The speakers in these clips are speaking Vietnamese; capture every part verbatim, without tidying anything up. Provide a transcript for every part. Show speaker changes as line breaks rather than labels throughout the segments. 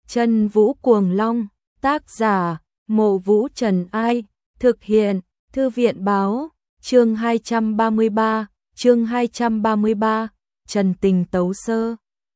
Chân Vũ Cuồng Long, tác giả, Mộ Vũ Trần Ai, thực hiện, Thư viện Báo, chương hai trăm ba mươi ba, chương hai trăm ba mươi ba, Trần Tình Tấu Sơ.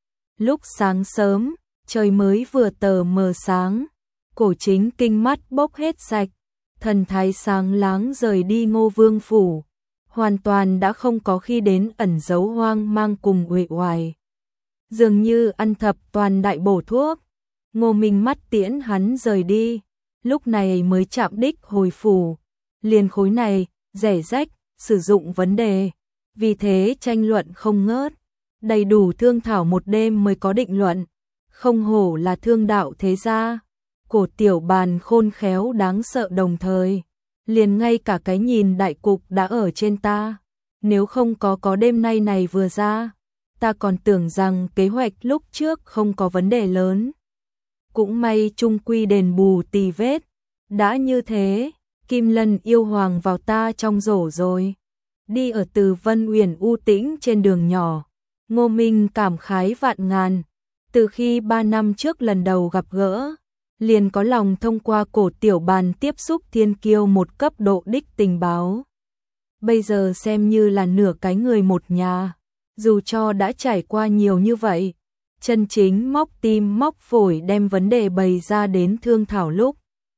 Lúc sáng sớm, trời mới vừa tờ mờ sáng, Cổ Chính Kinh mắt bốc hết sạch, thần thái sáng láng rời đi Ngô Vương phủ, hoàn toàn đã không có khi đến ẩn giấu hoang mang cùng uể oải. Dường như ăn thập toàn đại bổ thuốc, Ngô Minh mắt tiễn hắn rời đi, lúc này mới chạm đích hồi phủ, liền khối này, rẻ rách, sử dụng vấn đề, vì thế tranh luận không ngớt, đầy đủ thương thảo một đêm mới có định luận, không hổ là thương đạo thế gia, Cổ Tiểu Bàn khôn khéo đáng sợ đồng thời, liền ngay cả cái nhìn đại cục đã ở trên ta, nếu không có có đêm nay này vừa ra, ta còn tưởng rằng kế hoạch lúc trước không có vấn đề lớn. Cũng may trung quy đền bù tì vết, đã như thế, Kim Lân yêu hoàng vào ta trong rổ rồi. Đi ở từ Vân Uyển u tĩnh trên đường nhỏ, Ngô Minh cảm khái vạn ngàn, từ khi ba năm trước lần đầu gặp gỡ, liền có lòng thông qua Cổ Tiểu Bàn tiếp xúc thiên kiêu một cấp độ đích tình báo. Bây giờ xem như là nửa cái người một nhà, dù cho đã trải qua nhiều như vậy, chân chính móc tim móc phổi đem vấn đề bày ra đến thương thảo lúc,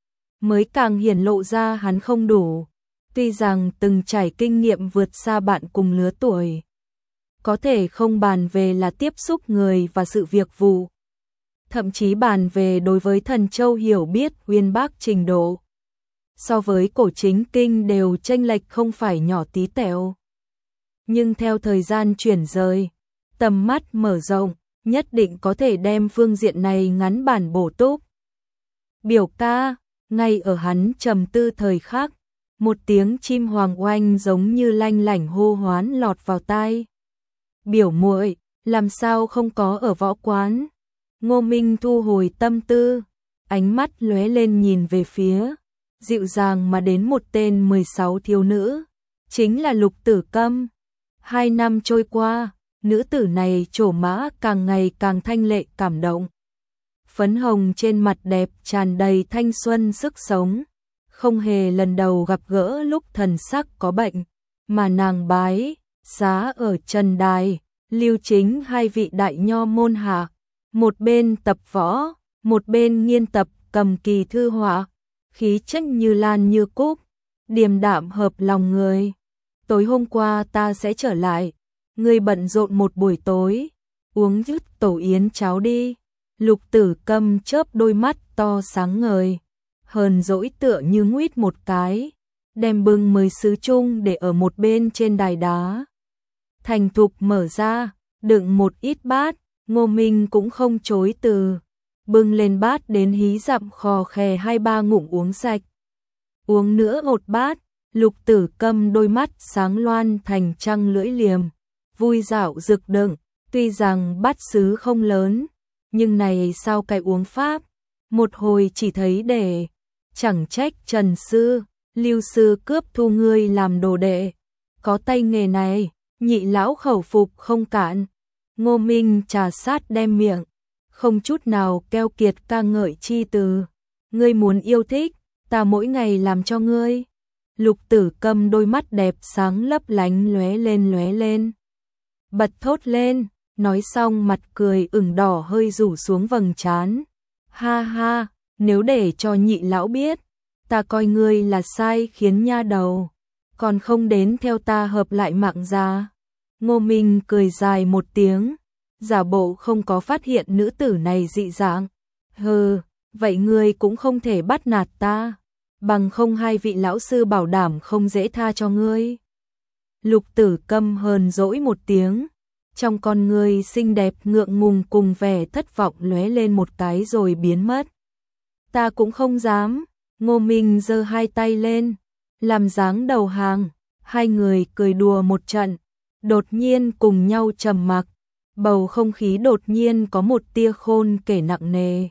mới càng hiển lộ ra hắn không đủ, tuy rằng từng trải kinh nghiệm vượt xa bạn cùng lứa tuổi. Có thể không bàn về là tiếp xúc người và sự việc vụ, thậm chí bàn về đối với Thần Châu hiểu biết uyên bác trình độ. So với Cổ Chính Kinh đều chênh lệch không phải nhỏ tí tẹo. Nhưng theo thời gian chuyển rời, tầm mắt mở rộng, nhất định có thể đem phương diện này ngắn bản bổ túc. Biểu ca, ngay ở hắn trầm tư thời khắc, một tiếng chim hoàng oanh giống như lanh lảnh hô hoán lọt vào tai. Biểu muội, làm sao không có ở võ quán? Ngô Minh thu hồi tâm tư, ánh mắt lóe lên nhìn về phía, dịu dàng mà đến một tên mười sáu thiếu nữ, chính là Lục Tử Câm. Hai năm trôi qua, nữ tử này trổ mã càng ngày càng thanh lệ cảm động. Phấn hồng trên mặt đẹp tràn đầy thanh xuân sức sống, không hề lần đầu gặp gỡ lúc thần sắc có bệnh, mà nàng bái, xá ở Trần Đài, Lưu Chính hai vị đại nho môn hạ, một bên tập võ, một bên nghiên tập cầm kỳ thư họa, khí chất như lan như cúc, điềm đạm hợp lòng người. Tối hôm qua ta sẽ trở lại, ngươi bận rộn một buổi tối, uống chút tổ yến cháo đi. Lục Tử Câm chớp đôi mắt to sáng ngời, hờn dỗi tựa như nguýt một cái, đem bưng mười sứ chung để ở một bên trên đài đá. Thành thục mở ra, đựng một ít bát, Ngô Minh cũng không chối từ, bưng lên bát đến hí dặm khò khè hai ba ngụm uống sạch. Uống nữa một bát, Lục Tử Câm đôi mắt sáng loan thành trăng lưỡi liềm, vui dạo rực đựng, tuy rằng bát sứ không lớn, nhưng này sao cái uống pháp, một hồi chỉ thấy để, chẳng trách Trần Sư, Lưu Sư cướp thu ngươi làm đồ đệ, có tay nghề này, nhị lão khẩu phục không cạn. Ngô Minh trà sát đem miệng, không chút nào keo kiệt ca ngợi chi từ, ngươi muốn yêu thích, ta mỗi ngày làm cho ngươi. Lục Tử Câm đôi mắt đẹp sáng lấp lánh lóe lên lóe lên, bật thốt lên, nói xong mặt cười ửng đỏ hơi rủ xuống vầng trán. Ha ha, nếu để cho nhị lão biết, ta coi ngươi là sai khiến nha đầu, còn không đến theo ta hợp lại mạng ra. Ngô Minh cười dài một tiếng, giả bộ không có phát hiện nữ tử này dị dạng. Hừ, vậy ngươi cũng không thể bắt nạt ta, bằng không hai vị lão sư bảo đảm không dễ tha cho ngươi. Lục Tử Câm hờn dỗi một tiếng, trong con ngươi xinh đẹp ngượng ngùng cùng vẻ thất vọng lóe lên một cái rồi biến mất. Ta cũng không dám. Ngô Minh giơ hai tay lên, làm dáng đầu hàng, hai người cười đùa một trận, đột nhiên cùng nhau trầm mặc, bầu không khí đột nhiên có một tia khôn kể nặng nề.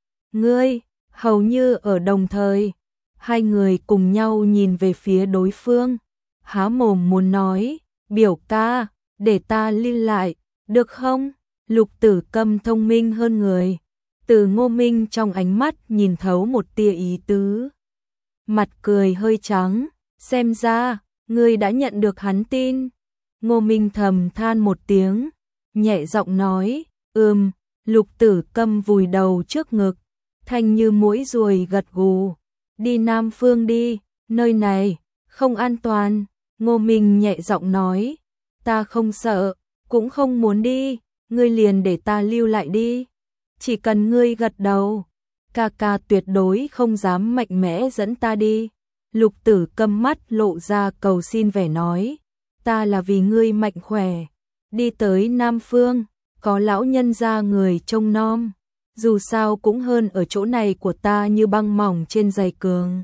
Ngươi, hầu như ở đồng thời, hai người cùng nhau nhìn về phía đối phương, há mồm muốn nói, biểu ca, để ta lưu lại, được không? Lục Tử Câm thông minh hơn người, Từ Ngô Minh trong ánh mắt nhìn thấu một tia ý tứ. Mặt cười hơi trắng, xem ra, ngươi đã nhận được hắn tin. Ngô Minh thầm than một tiếng, nhẹ giọng nói, ừm, Lục Tử Câm vùi đầu trước ngực, thanh như muỗi ruồi gật gù, đi Nam Phương đi, nơi này, không an toàn. Ngô Minh nhẹ giọng nói, ta không sợ, cũng không muốn đi, ngươi liền để ta lưu lại đi. Chỉ cần ngươi gật đầu, ca ca tuyệt đối không dám mạnh mẽ dẫn ta đi. Lục Tử Câm mắt lộ ra cầu xin vẻ nói, ta là vì ngươi mạnh khỏe, đi tới Nam Phương, có lão nhân gia người trông nom, dù sao cũng hơn ở chỗ này của ta như băng mỏng trên giày cường.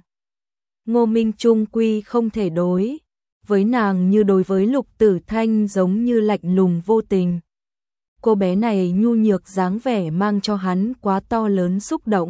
Ngô Minh trung quy không thể đối với nàng như đối với Lục Tử Thanh, giống như lạnh lùng vô tình. Cô bé này nhu nhược dáng vẻ mang cho hắn quá to lớn xúc động.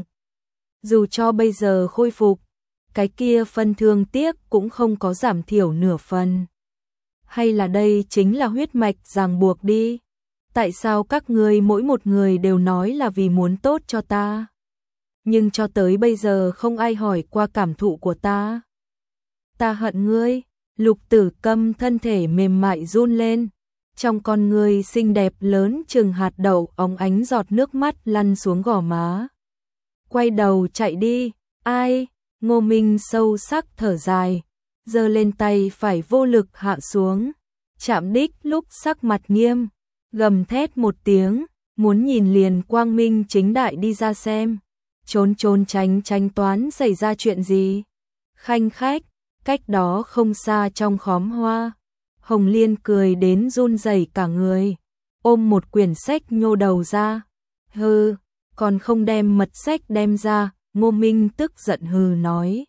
Dù cho bây giờ khôi phục, cái kia phân thương tiếc cũng không có giảm thiểu nửa phần. Hay là đây chính là huyết mạch ràng buộc đi? Tại sao các ngươi mỗi một người đều nói là vì muốn tốt cho ta? Nhưng cho tới bây giờ không ai hỏi qua cảm thụ của ta. Ta hận ngươi. Lục Tử Câm thân thể mềm mại run lên, trong con ngươi xinh đẹp lớn chừng hạt đậu óng ánh giọt nước mắt lăn xuống gò má. Quay đầu chạy đi, ai? Ngô Minh sâu sắc thở dài, giơ lên tay phải vô lực hạ xuống, chạm đích lúc sắc mặt nghiêm, gầm thét một tiếng, muốn nhìn liền quang minh chính đại đi ra xem, trốn trốn tránh tránh toán xảy ra chuyện gì. Khanh khách, cách đó không xa trong khóm hoa, Hồng Liên cười đến run rẩy cả người, ôm một quyển sách nhô đầu ra. Hừ, còn không đem mật sách đem ra. Ngô Minh tức giận hừ nói,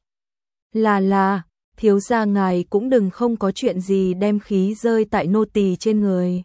là là, thiếu gia ngài cũng đừng không có chuyện gì đem khí rơi tại nô tỳ trên người.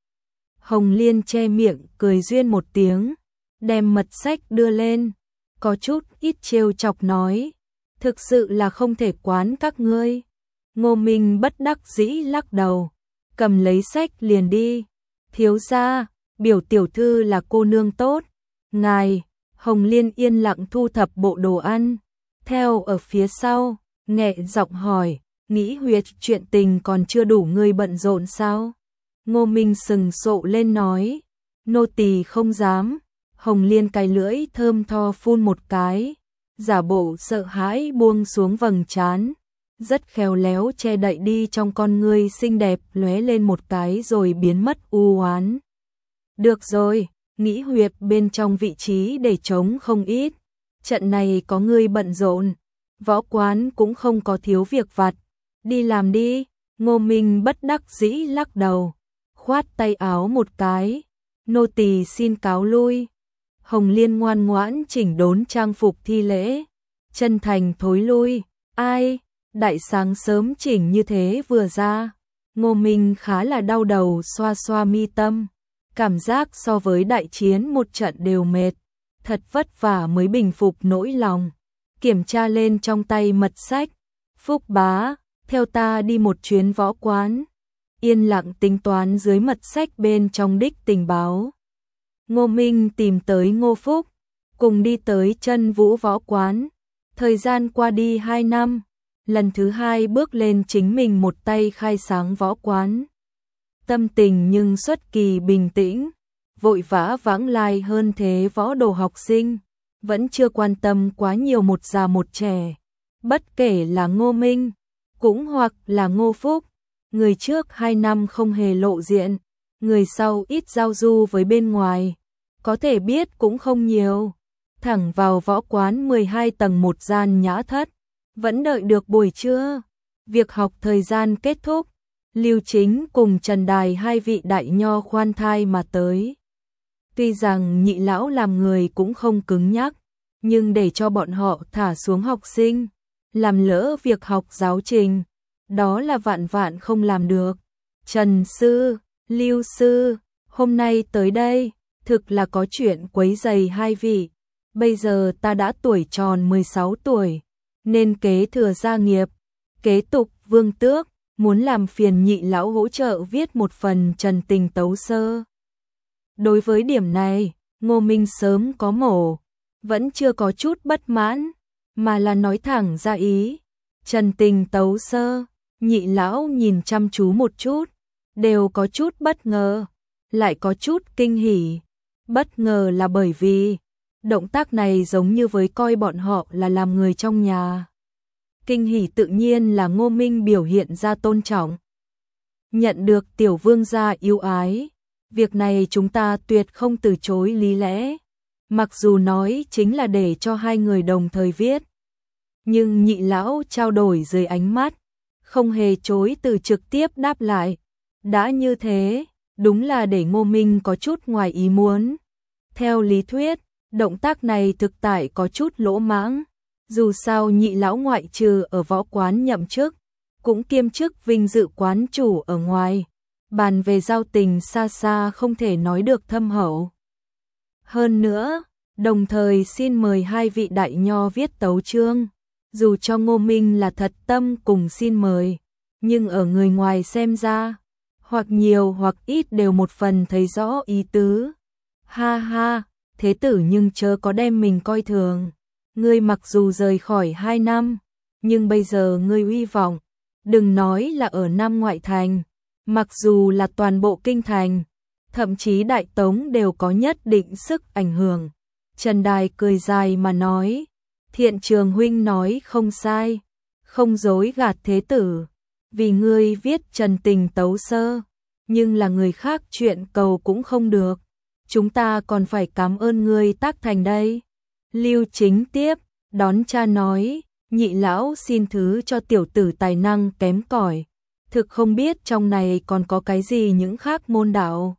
Hồng Liên che miệng cười duyên một tiếng, đem mật sách đưa lên, có chút ít trêu chọc nói, thực sự là không thể quán các ngươi. Ngô Minh bất đắc dĩ lắc đầu, cầm lấy sách liền đi. Thiếu gia, biểu tiểu thư là cô nương tốt, ngài. Hồng Liên yên lặng thu thập bộ đồ ăn, theo ở phía sau, nhẹ giọng hỏi, nghĩ huyệt chuyện tình còn chưa đủ ngươi bận rộn sao? Ngô Minh sừng sộ lên nói, nô tỳ không dám. Hồng Liên cài lưỡi thơm tho phun một cái, giả bộ sợ hãi buông xuống vầng trán, rất khéo léo che đậy đi trong con ngươi xinh đẹp lóe lên một cái rồi biến mất u oán. Được rồi, nghĩ huyệt bên trong vị trí để trống không ít, trận này có ngươi bận rộn, võ quán cũng không có thiếu việc vặt, đi làm đi. Ngô Minh bất đắc dĩ lắc đầu, khoát tay áo một cái, nô tỳ xin cáo lui. Hồng Liên ngoan ngoãn chỉnh đốn trang phục thi lễ, chân thành thối lui. Ai, đại sáng sớm chỉnh như thế vừa ra, Ngô Minh khá là đau đầu, xoa xoa mi tâm, cảm giác so với đại chiến một trận đều mệt, thật vất vả mới bình phục nỗi lòng. Kiểm tra lên trong tay mật sách, Phúc bá, theo ta đi một chuyến võ quán. Yên lặng tính toán dưới mật sách bên trong đích tình báo. Ngô Minh tìm tới Ngô Phúc, cùng đi tới Chân Vũ võ quán. Thời gian qua đi hai năm, lần thứ hai bước lên chính mình một tay khai sáng võ quán. Tâm tình nhưng xuất kỳ bình tĩnh, vội vã vãng lai hơn thế võ đồ học sinh, vẫn chưa quan tâm quá nhiều một già một trẻ. Bất kể là Ngô Minh, cũng hoặc là Ngô Phúc, người trước hai năm không hề lộ diện, người sau ít giao du với bên ngoài, có thể biết cũng không nhiều. Thẳng vào võ quán mười hai tầng một gian nhã thất, vẫn đợi được buổi trưa. Việc học thời gian kết thúc, Lưu Chính cùng Trần Đài hai vị đại nho khoan thai mà tới. Tuy rằng nhị lão làm người cũng không cứng nhắc, nhưng để cho bọn họ thả xuống học sinh, làm lỡ việc học giáo trình, đó là vạn vạn không làm được. Trần sư, Lưu sư, hôm nay tới đây, thực là có chuyện quấy rầy hai vị. Bây giờ ta đã tuổi tròn mười sáu tuổi, nên kế thừa gia nghiệp, kế tục vương tước, muốn làm phiền nhị lão hỗ trợ viết một phần trần tình tấu sơ. Đối với điểm này, Ngô Minh sớm có mổ, vẫn chưa có chút bất mãn, mà là nói thẳng ra ý. Trần Tình tấu sơ, Nhị lão nhìn chăm chú một chút, đều có chút bất ngờ, lại có chút kinh hỉ. Bất ngờ là bởi vì động tác này giống như với coi bọn họ là làm người trong nhà. Kinh hỉ tự nhiên là Ngô Minh biểu hiện ra tôn trọng. Nhận được tiểu vương gia yêu ái, việc này chúng ta tuyệt không từ chối lý lẽ. Mặc dù nói chính là để cho hai người đồng thời viết, nhưng Nhị lão trao đổi dưới ánh mắt, không hề chối từ trực tiếp đáp lại. Đã như thế, đúng là để Ngô Minh có chút ngoài ý muốn. Theo lý thuyết, động tác này thực tại có chút lỗ mãng. Dù sao Nhị lão ngoại trừ ở võ quán nhậm chức, cũng kiêm chức vinh dự quán chủ ở ngoài. Bàn về giao tình xa xa không thể nói được thâm hậu. Hơn nữa, đồng thời xin mời hai vị đại nho viết tấu chương. Dù cho Ngô Minh là thật tâm cùng xin mời, nhưng ở người ngoài xem ra, hoặc nhiều hoặc ít đều một phần thấy rõ ý tứ. Ha ha, thế tử nhưng chớ có đem mình coi thường. Ngươi mặc dù rời khỏi hai năm, nhưng bây giờ ngươi uy vọng, đừng nói là ở Nam ngoại thành, mặc dù là toàn bộ kinh thành, thậm chí Đại Tống đều có nhất định sức ảnh hưởng. Trần Đài cười dài mà nói, Thiện Trường huynh nói không sai, không dối gạt thế tử, vì ngươi viết Trần Tình tấu sơ, nhưng là người khác chuyện cầu cũng không được, chúng ta còn phải cảm ơn ngươi tác thành đây. Lưu Chính tiếp, đón cha nói, Nhị lão xin thứ cho tiểu tử tài năng kém cỏi, thực không biết trong này còn có cái gì những khác môn đạo.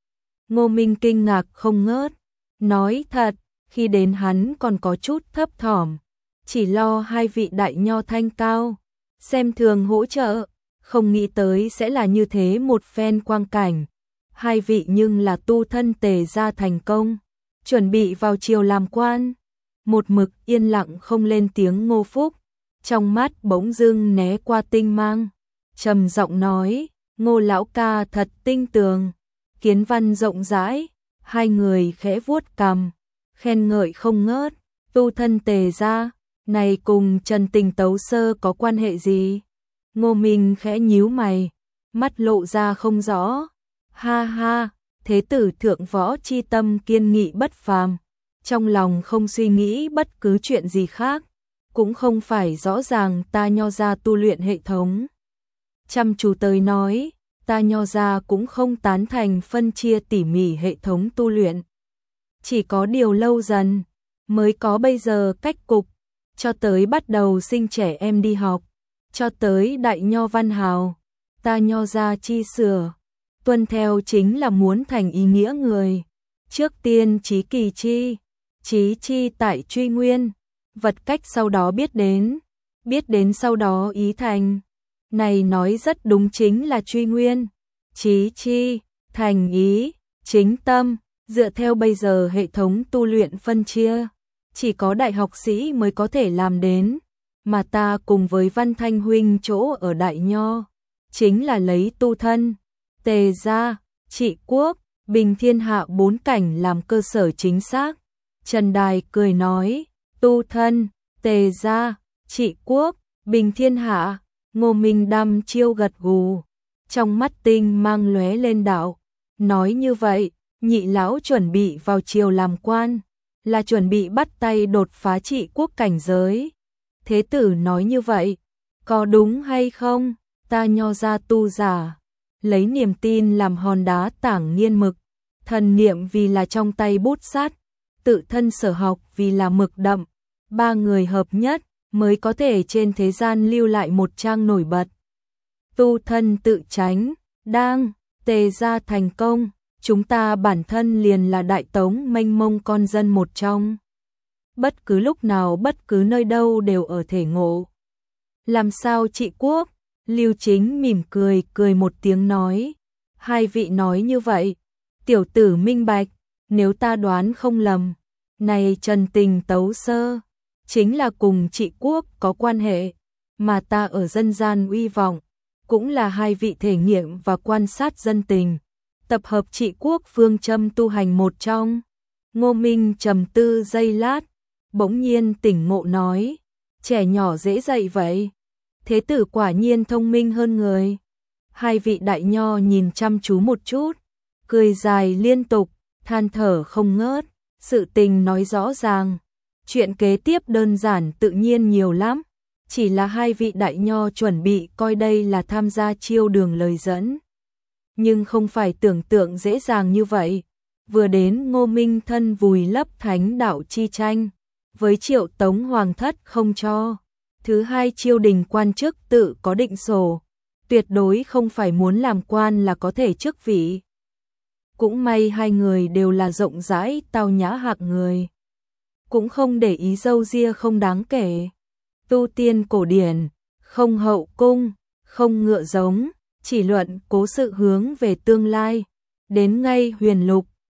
Ngô Minh kinh ngạc không ngớt, nói thật, khi đến hắn còn có chút thấp thỏm, chỉ lo hai vị đại nho thanh cao, xem thường hỗ trợ, không nghĩ tới sẽ là như thế một phen quang cảnh. Hai vị nhưng là tu thân tề gia thành công, chuẩn bị vào triều làm quan. Một mực yên lặng không lên tiếng Ngô Phúc, trong mắt bỗng dưng né qua tinh mang, trầm giọng nói, Ngô lão ca thật tinh tường, kiến văn rộng rãi. Hai người khẽ vuốt cằm, khen ngợi không ngớt. Tu thân tề gia, này cùng Trần Tình tấu sơ có quan hệ gì? Ngô Minh khẽ nhíu mày, mắt lộ ra không rõ. Ha ha, thế tử thượng võ chi tâm kiên nghị bất phàm, trong lòng không suy nghĩ bất cứ chuyện gì khác, cũng không phải rõ ràng ta nho ra tu luyện hệ thống. Chăm chú tới nói, ta nho ra cũng không tán thành phân chia tỉ mỉ hệ thống tu luyện. Chỉ có điều lâu dần, mới có bây giờ cách cục, cho tới bắt đầu sinh trẻ em đi học, cho tới đại nho văn hào, ta nho ra chi sửa, tuân theo chính là muốn thành ý nghĩa người. Trước tiên trí kỳ chi, trí chi tại truy nguyên, vật cách sau đó biết đến, biết đến sau đó ý thành. Này nói rất đúng chính là truy nguyên, trí chi, thành ý, chính tâm, dựa theo bây giờ hệ thống tu luyện phân chia, chỉ có đại học sĩ mới có thể làm đến, mà ta cùng với Văn Thanh huynh chỗ ở Đại Nho, chính là lấy tu thân, tề gia, trị quốc, bình thiên hạ bốn cảnh làm cơ sở chính xác. Trần Đài cười nói, tu thân, tề gia, trị quốc, bình thiên hạ. Ngô Minh đăm chiêu gật gù, trong mắt tinh mang lóe lên đạo, nói như vậy, Nhị lão chuẩn bị vào triều làm quan, là chuẩn bị bắt tay đột phá trị quốc cảnh giới. Thế tử nói như vậy, có đúng hay không? Ta nho ra tu giả, lấy niềm tin làm hòn đá tảng nghiên mực, thần niệm vì là trong tay bút sắt, tự thân sở học vì là mực đậm, ba người hợp nhất mới có thể trên thế gian lưu lại một trang nổi bật. Tu thân tự tránh, đang, tề gia thành công, chúng ta bản thân liền là Đại Tống mênh mông con dân một trong. Bất cứ lúc nào bất cứ nơi đâu đều ở thể ngộ. Làm sao trị quốc? Lưu Chính mỉm cười cười một tiếng nói. Hai vị nói như vậy, tiểu tử minh bạch, nếu ta đoán không lầm, này Trần Tình tấu sơ, chính là cùng trị quốc có quan hệ, mà ta ở dân gian uy vọng, cũng là hai vị thể nghiệm và quan sát dân tình, tập hợp trị quốc phương châm tu hành một trong. Ngô Minh trầm tư giây lát, bỗng nhiên tỉnh ngộ nói, trẻ nhỏ dễ dạy vậy. Thế tử quả nhiên thông minh hơn người. Hai vị đại nho nhìn chăm chú một chút, cười dài liên tục, than thở không ngớt. Sự tình nói rõ ràng, chuyện kế tiếp đơn giản tự nhiên nhiều lắm. Chỉ là hai vị đại nho chuẩn bị coi đây là tham gia chiêu đường lời dẫn. Nhưng không phải tưởng tượng dễ dàng như vậy. Vừa đến Ngô Minh thân vùi lấp thánh đạo chi tranh, với Triệu Tống hoàng thất không cho. Thứ hai, triều đình quan chức tự có định sổ, tuyệt đối không phải muốn làm quan là có thể chức vị. Cũng may hai người đều là rộng rãi tao nhã hạng người, cũng không để ý dâu ria không đáng kể. Tu tiên cổ điển, không hậu cung, không ngựa giống, chỉ luận cố sự hướng về tương lai. Đến ngay huyền lục,